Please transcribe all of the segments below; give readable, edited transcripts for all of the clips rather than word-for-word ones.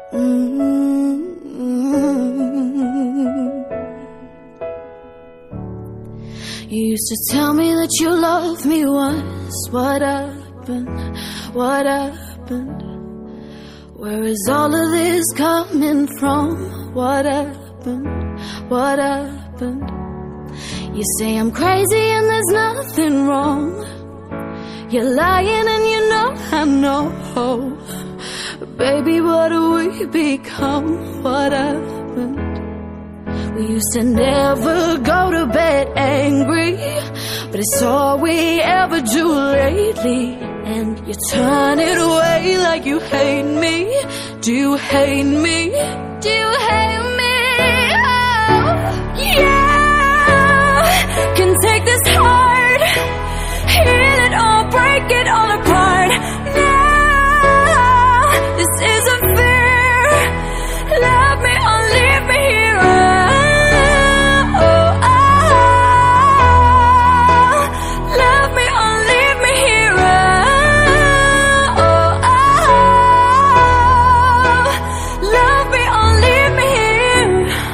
You used to tell me that you loved me once. What happened? What happened? Where is all of this coming from? What happened? What happened? You say I'm crazy and there's nothing wrong. You're lying and you know I know. Baby, what do we become? What happened? We used to never go to bed angry, but it's all we ever do lately. And you turn it away like you hate me. Do you hate me? Do you hate me? Oh, yeah. Can take this heart, heal it all, break it all apart. Now, this isn't fair. Love me or leave me here. Love me or leave me here. Love me or leave me here.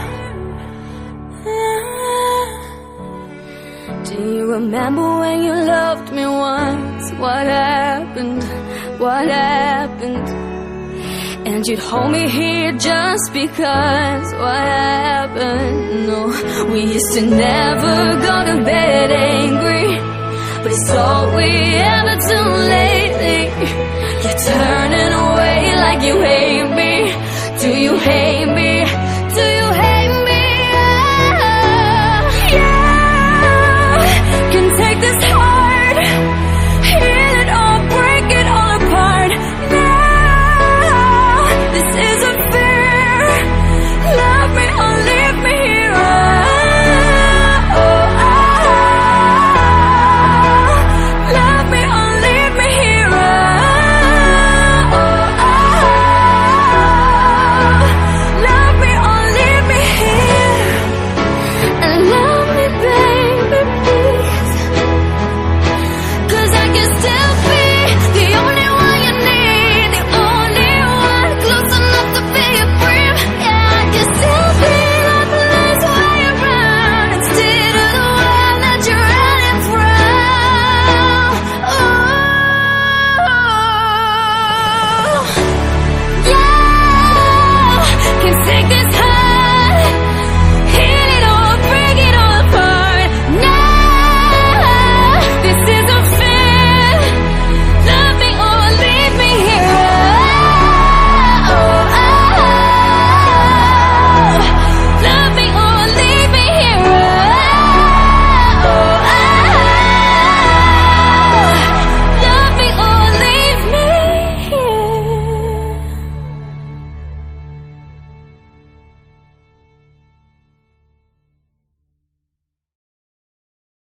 Do you remember when you loved me once? What happened? What happened? And you'd hold me here just because. What happened? No, we used to never go to bed angry, but it's all we ever do lately. You're turning away like you hate me. Do you hate me?